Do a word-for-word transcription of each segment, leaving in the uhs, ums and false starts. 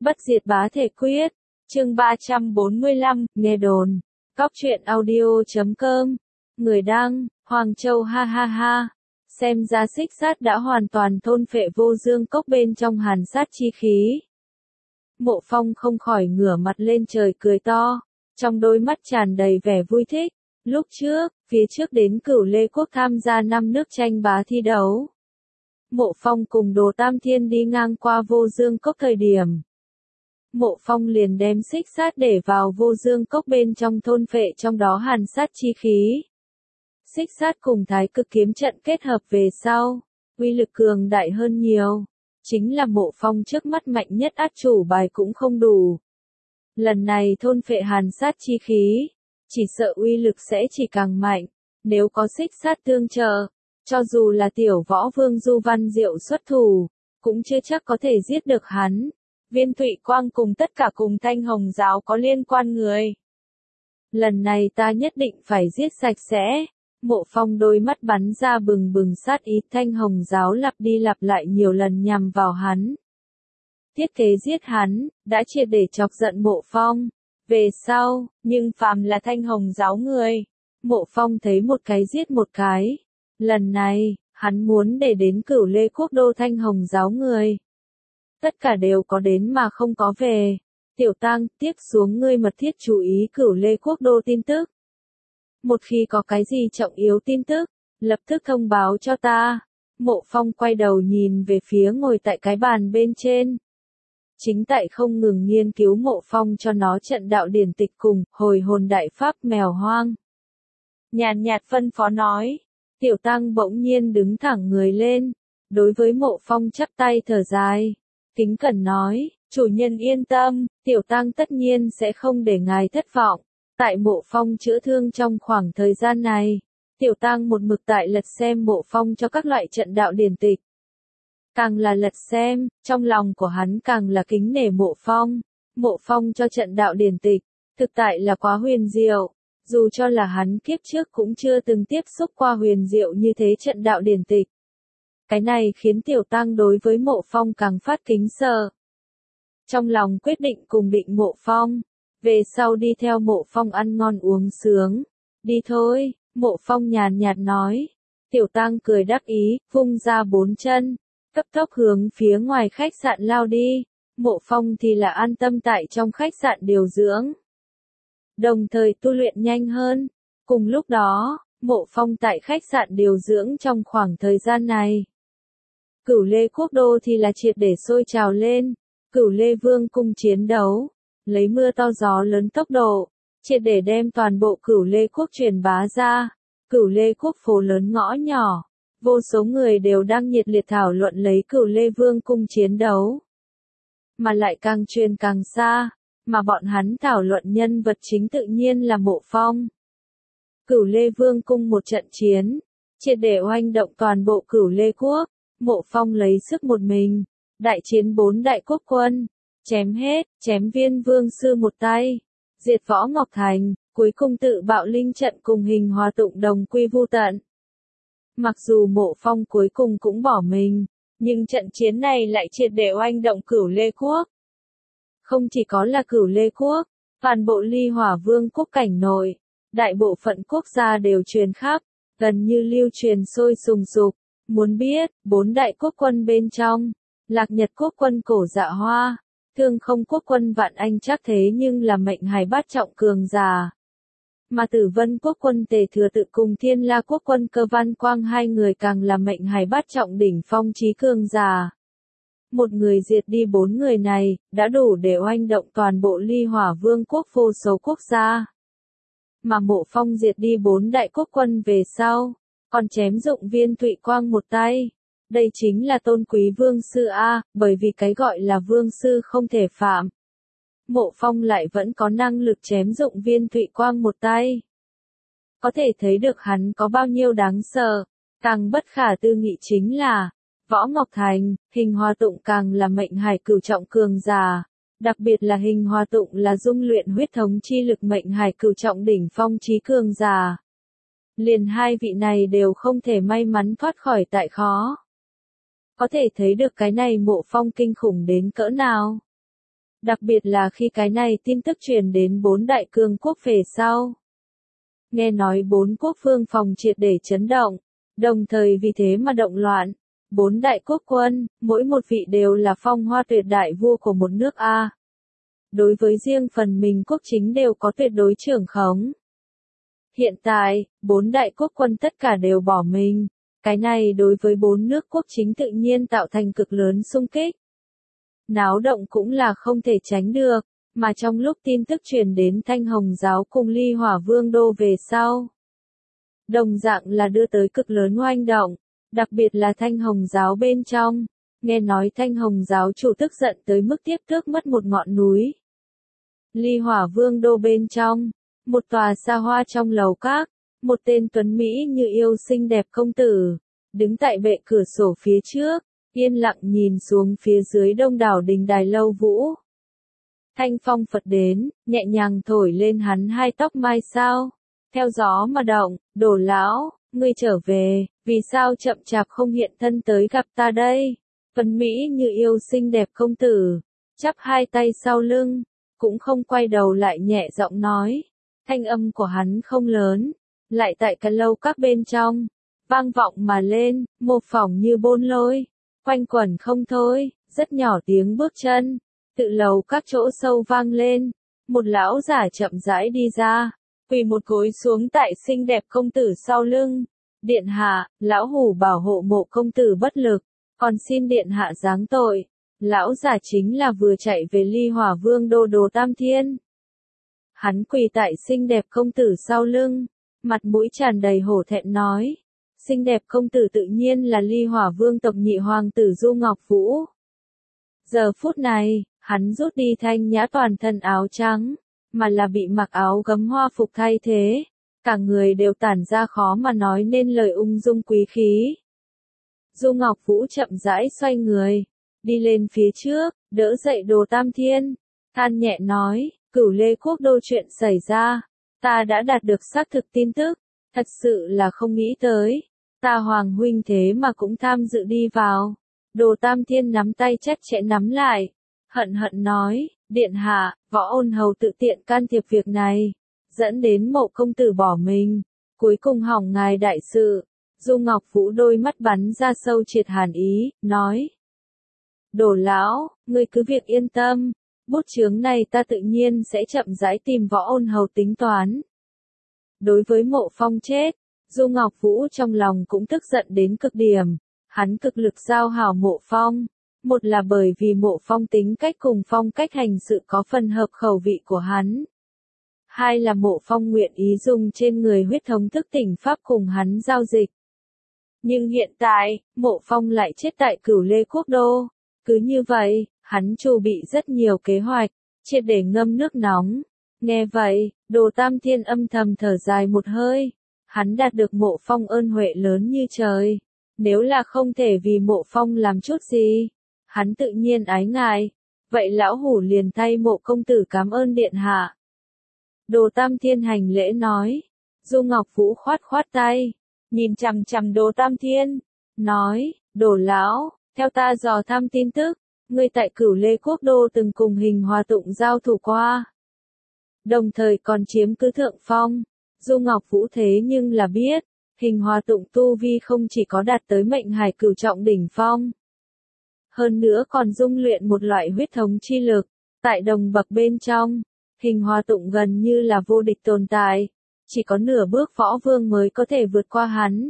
Bất diệt bá thể quyết, chương ba trăm bốn mươi lăm, nghe đồn, cóc truyện audio chấm com, người đăng, Hoàng Châu ha ha ha, xem ra xích sát đã hoàn toàn thôn phệ vô dương cốc bên trong hàn sát chi khí. Mộ Phong không khỏi ngửa mặt lên trời cười to, trong đôi mắt tràn đầy vẻ vui thích. Lúc trước, phía trước đến Cửu Lê Quốc tham gia năm nước tranh bá thi đấu. Mộ Phong cùng Đồ Tam Thiên đi ngang qua vô dương cốc thời điểm. Mộ Phong liền đem xích sát để vào vô dương cốc bên trong thôn phệ trong đó hàn sát chi khí. Xích sát cùng thái cực kiếm trận kết hợp về sau, uy lực cường đại hơn nhiều. Chính là Mộ Phong trước mắt mạnh nhất át chủ bài cũng không đủ. Lần này thôn phệ hàn sát chi khí, chỉ sợ uy lực sẽ chỉ càng mạnh. Nếu có xích sát tương trợ, cho dù là tiểu võ vương Du Văn Diệu xuất thủ, cũng chưa chắc có thể giết được hắn. Viên Thụy Quang cùng tất cả cùng Thanh Hồng giáo có liên quan người. Lần này ta nhất định phải giết sạch sẽ. Mộ Phong đôi mắt bắn ra bừng bừng sát ý, Thanh Hồng giáo lặp đi lặp lại nhiều lần nhằm vào hắn. Thiết kế giết hắn, đã triệt để chọc giận Mộ Phong. Về sau, nhưng phàm là Thanh Hồng giáo người, Mộ Phong thấy một cái giết một cái. Lần này, hắn muốn để đến Cửu Lê Quốc đô Thanh Hồng giáo người. Tất cả đều có đến mà không có về. Tiểu Tăng, tiếp xuống ngươi mật thiết chú ý Cửu Lê Quốc đô tin tức. Một khi có cái gì trọng yếu tin tức, lập tức thông báo cho ta. Mộ Phong quay đầu nhìn về phía ngồi tại cái bàn bên trên. Chính tại không ngừng nghiên cứu Mộ Phong cho nó trận đạo điển tịch cùng hồi hồn đại pháp mèo hoang. Nhàn nhạt phân phó nói. Tiểu Tăng bỗng nhiên đứng thẳng người lên. Đối với Mộ Phong chắp tay thở dài. Kính cẩn nói, chủ nhân yên tâm, Tiểu Tăng tất nhiên sẽ không để ngài thất vọng. Tại Mộ Phong chữa thương trong khoảng thời gian này, Tiểu Tăng một mực tại lật xem Mộ Phong cho các loại trận đạo điển tịch. Càng là lật xem, trong lòng của hắn càng là kính nể Mộ Phong. Mộ Phong cho trận đạo điển tịch, thực tại là quá huyền diệu. Dù cho là hắn kiếp trước cũng chưa từng tiếp xúc qua huyền diệu như thế trận đạo điển tịch. Cái này khiến Tiểu Tăng đối với Mộ Phong càng phát kính sợ. Trong lòng quyết định cùng định Mộ Phong. Về sau đi theo Mộ Phong ăn ngon uống sướng. Đi thôi, Mộ Phong nhàn nhạt nói. Tiểu Tăng cười đắc ý, vung ra bốn chân. Cấp tốc hướng phía ngoài khách sạn lao đi. Mộ Phong thì là an tâm tại trong khách sạn điều dưỡng. Đồng thời tu luyện nhanh hơn. Cùng lúc đó, Mộ Phong tại khách sạn điều dưỡng trong khoảng thời gian này. Cửu Lê Quốc đô thì là triệt để sôi trào lên. Cửu Lê Vương cung chiến đấu. Lấy mưa to gió lớn tốc độ. Triệt để đem toàn bộ Cửu Lê Quốc truyền bá ra. Cửu Lê Quốc phố lớn ngõ nhỏ. Vô số người đều đang nhiệt liệt thảo luận lấy Cửu Lê Vương cung chiến đấu. Mà lại càng truyền càng xa. Mà bọn hắn thảo luận nhân vật chính tự nhiên là Mộ Phong. Cửu Lê Vương cung một trận chiến. Triệt để oanh động toàn bộ Cửu Lê Quốc. Mộ Phong lấy sức một mình. Đại chiến bốn đại quốc quân. Chém hết, chém Viên Vương sư một tay. Diệt Võ Ngọc Thành. Cuối cùng tự bạo linh trận cùng Hình Hòa Tụng đồng quy vu tận. Mặc dù Mộ Phong cuối cùng cũng bỏ mình. Nhưng trận chiến này lại triệt để oanh động Cửu Lê Quốc. Không chỉ có là Cửu Lê Quốc, toàn bộ Ly Hỏa Vương quốc cảnh nội, đại bộ phận quốc gia đều truyền khắp, gần như lưu truyền sôi sùng sục. Muốn biết, bốn đại quốc quân bên trong, Lạc Nhật quốc quân Cổ Dạ Hoa, Thương Không quốc quân Vạn Anh chắc thế nhưng là mệnh hài bát trọng cường giả. Mà Tử Vân quốc quân Tề Thừa Tự cùng Thiên La quốc quân Cơ Văn Quang hai người càng là mệnh hài bát trọng đỉnh phong chí cường giả. Một người diệt đi bốn người này, đã đủ để oanh động toàn bộ Ly Hỏa Vương quốc vô số quốc gia. Mà Mộ Phong diệt đi bốn đại quốc quân về sau, còn chém dụng Viên Thụy Quang một tay. Đây chính là tôn quý vương sư A, bởi vì cái gọi là vương sư không thể phạm. Mộ Phong lại vẫn có năng lực chém dụng Viên Thụy Quang một tay. Có thể thấy được hắn có bao nhiêu đáng sợ. Càng bất khả tư nghị chính là, Võ Ngọc Thành, Hình Hòa Tụng càng là mệnh hải cửu trọng cường giả. Đặc biệt là Hình Hòa Tụng là dung luyện huyết thống chi lực mệnh hải cửu trọng đỉnh phong chí cường giả. Liền hai vị này đều không thể may mắn thoát khỏi tại khó. Có thể thấy được cái này Mộ Phong kinh khủng đến cỡ nào. Đặc biệt là khi cái này tin tức truyền đến bốn đại cương quốc về sau. Nghe nói bốn quốc vương phòng triệt để chấn động, đồng thời vì thế mà động loạn. Bốn đại quốc quân, mỗi một vị đều là phong hoa tuyệt đại vua của một nước A. Đối với riêng phần mình quốc chính đều có tuyệt đối trưởng khống. Hiện tại, bốn đại quốc quân tất cả đều bỏ mình. Cái này đối với bốn nước quốc chính tự nhiên tạo thành cực lớn xung kích. Náo động cũng là không thể tránh được, mà trong lúc tin tức truyền đến Thanh Hồng giáo cùng Ly Hỏa Vương đô về sau. Đồng dạng là đưa tới cực lớn oanh động, đặc biệt là Thanh Hồng giáo bên trong, nghe nói Thanh Hồng giáo chủ tức giận tới mức tiếp tước mất một ngọn núi. Ly Hỏa Vương đô bên trong, một tòa xa hoa trong lầu các, một tên tuấn Mỹ như yêu xinh đẹp công tử, đứng tại bệ cửa sổ phía trước, yên lặng nhìn xuống phía dưới đông đảo đình đài lâu vũ. Thanh phong Phật đến, nhẹ nhàng thổi lên hắn hai tóc mai sao, theo gió mà động, Đồ lão, ngươi trở về, vì sao chậm chạp không hiện thân tới gặp ta đây? Tuấn Mỹ như yêu xinh đẹp công tử, chắp hai tay sau lưng, cũng không quay đầu lại nhẹ giọng nói. Thanh âm của hắn không lớn, lại tại cái lâu các bên trong, vang vọng mà lên, mô phỏng như bôn lôi, quanh quẩn không thôi, rất nhỏ tiếng bước chân, tự lầu các chỗ sâu vang lên, một lão giả chậm rãi đi ra, quỳ một gối xuống tại xinh đẹp công tử sau lưng. Điện hạ, lão hủ bảo hộ mộ công tử bất lực, còn xin điện hạ giáng tội. Lão giả chính là vừa chạy về Ly Hỏa Vương đô Đồ Tam Thiên. Hắn quỳ tại xinh đẹp công tử sau lưng, mặt mũi tràn đầy hổ thẹn nói. Xinh đẹp công tử tự nhiên là Ly Hỏa Vương tộc nhị hoàng tử Du Ngọc Vũ. Giờ phút này, hắn rút đi thanh nhã toàn thân áo trắng, mà là bị mặc áo gấm hoa phục thay thế. Cả người đều tản ra khó mà nói nên lời ung dung quý khí. Du Ngọc Vũ chậm rãi xoay người, đi lên phía trước, đỡ dậy Đồ Tam Thiên, than nhẹ nói, Cửu Lê Quốc đô chuyện xảy ra, ta đã đạt được xác thực tin tức, thật sự là không nghĩ tới, ta Hoàng huynh thế mà cũng tham dự đi vào. Đồ Tam Thiên nắm tay chặt chẽ nắm lại, hận hận nói, điện hạ, Võ Ôn Hầu tự tiện can thiệp việc này, dẫn đến mộ công tử bỏ mình, cuối cùng hỏng ngài đại sự. Du Ngọc Vũ đôi mắt bắn ra sâu triệt hàn ý, nói. Đồ lão, ngươi cứ việc yên tâm, bút chướng này ta tự nhiên sẽ chậm rãi tìm Võ Ôn Hầu tính toán. Đối với mộ phong chết, Du Ngọc Vũ trong lòng cũng tức giận đến cực điểm, hắn cực lực giao hảo mộ phong. Một là bởi vì mộ phong tính cách cùng phong cách hành sự có phần hợp khẩu vị của hắn. Hai là mộ phong nguyện ý dùng trên người huyết thống thức tỉnh pháp cùng hắn giao dịch. Nhưng hiện tại, mộ phong lại chết tại Cửu Lê Quốc đô. Cứ như vậy, hắn chu bị rất nhiều kế hoạch, triệt để ngâm nước nóng. Nghe vậy, Đồ Tam Thiên âm thầm thở dài một hơi. Hắn đạt được mộ phong ơn huệ lớn như trời. Nếu là không thể vì mộ phong làm chút gì, hắn tự nhiên ái ngại. Vậy lão hủ liền thay mộ công tử cảm ơn điện hạ. Đồ Tam Thiên hành lễ nói. Du Ngọc Vũ khoát khoát tay, nhìn chằm chằm Đồ Tam Thiên, nói, Đồ lão, theo ta dò thăm tin tức, ngươi tại Cửu Lê Quốc đô từng cùng Hình Hòa Tụng giao thủ qua. Đồng thời còn chiếm cứ thượng phong. Du Ngọc Vũ thế nhưng là biết, Hình Hòa Tụng tu vi không chỉ có đạt tới mệnh hải cửu trọng đỉnh phong. Hơn nữa còn dung luyện một loại huyết thống chi lực, tại đồng bậc bên trong, Hình Hòa Tụng gần như là vô địch tồn tại, chỉ có nửa bước võ vương mới có thể vượt qua hắn.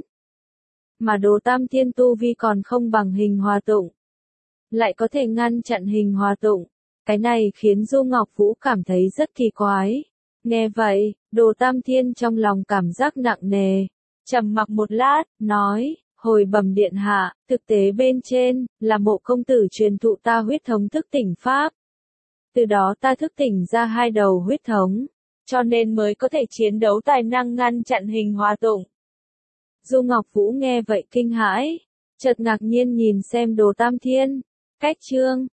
Mà Đồ Tam Thiên tu vi còn không bằng Hình Hòa Tụng, lại có thể ngăn chặn Hình Hòa Tụng, cái này khiến Du Ngọc Vũ cảm thấy rất kỳ quái. Nghe vậy, Đồ Tam Thiên trong lòng cảm giác nặng nề, trầm mặc một lát, nói, hồi bẩm điện hạ, thực tế bên trên, là mộ công tử truyền thụ ta huyết thống thức tỉnh pháp. Từ đó ta thức tỉnh ra hai đầu huyết thống, cho nên mới có thể chiến đấu tài năng ngăn chặn Hình Hòa Tụng. Du Ngọc Vũ nghe vậy kinh hãi, chợt ngạc nhiên nhìn xem Đồ Tam Thiên, cách chương.